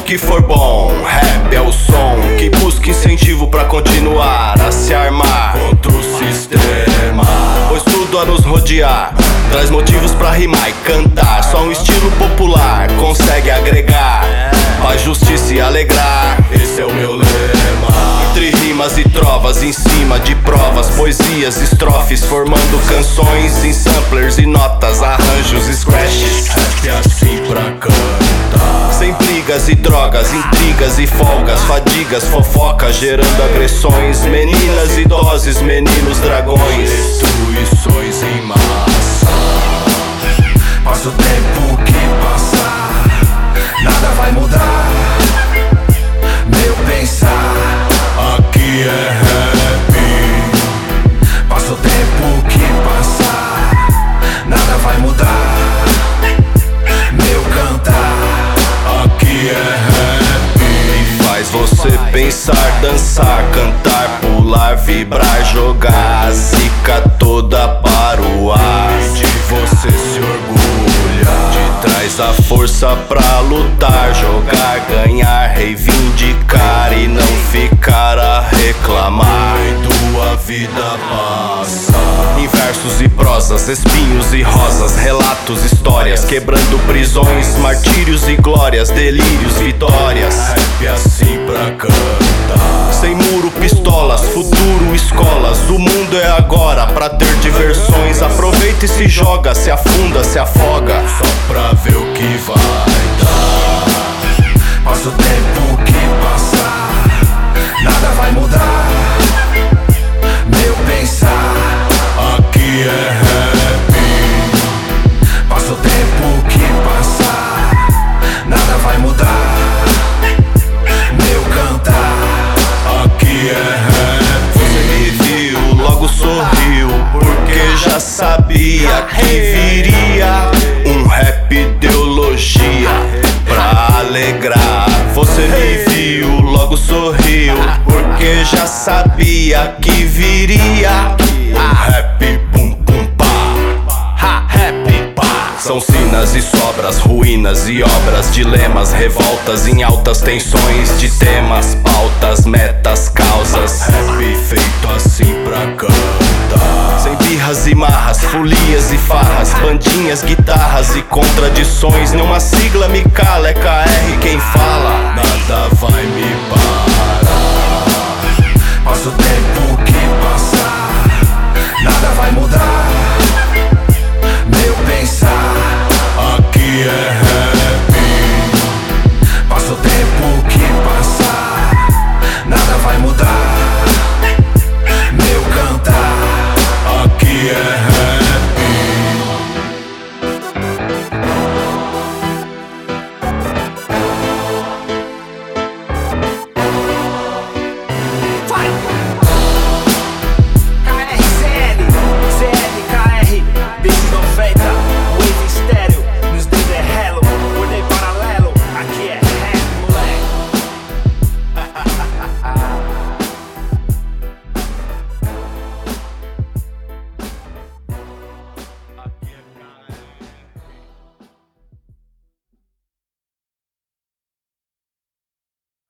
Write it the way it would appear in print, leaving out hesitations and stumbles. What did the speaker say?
que for bom. Rap é o som que busca incentivo pra continuar a se armar contra o sistema, pois tudo a nos rodear traz motivos pra rimar e cantar. Só um estilo popular consegue agregar paz, justiça e alegrar. Esse é o meu lema. Entre rimas e trovas, em cima de provas, poesias, estrofes, formando canções em samplers e notas, arranjos, scratches. Rap é assim pra cantar. Sem brigas e drogas, intrigas e folgas, fadigas, fofocas, gerando agressões. Meninas e doses, meninos dragões, Destruições em massa. Passa o tempo que passar, nada vai mudar. Meu pensar, aqui é rap. Passa o tempo que passar, nada vai mudar. Meu cantar, aqui é rap. E faz você pensar, dançar, cantar, pular, vibrar, jogar a zica toda para o ar. E de você se orgulhar. Te traz a força pra lutar, jogar, ganhar, reivindicar e não ficar a reclamar. Vendo a vida passar. Em versos e prosas, espinhos e rosas, relatos, histórias, quebrando prisões, martírios e glórias, delírios, vitórias. Rap assim pra cantar. Sem muro, pistolas, futuro, escolas. O mundo é agora pra ter diversões. Aproveita e se joga, se afunda, se afoga, só pra ver o que vai dar. Passa o tempo que passar, nada vai mudar. Meu pensar, aqui é rap. Passa o tempo que passar, nada vai mudar. Meu cantar, aqui é rap. Você me viu, logo sorriu, porque já sabia que viria um rap ideologia pra alegrar. Você me viu, logo sorriu, porque já sabia que viria rap bum bum pá, rap pá. São sinas e sobras, ruínas e obras, dilemas, revoltas em altas tensões de temas, pautas, metas, causas. Rap feito assim pra cantar. Sem birras e marras, folias e farras, bandinhas, guitarras e contradições. Nenhuma sigla me cala, é KR quem fala. Nada vai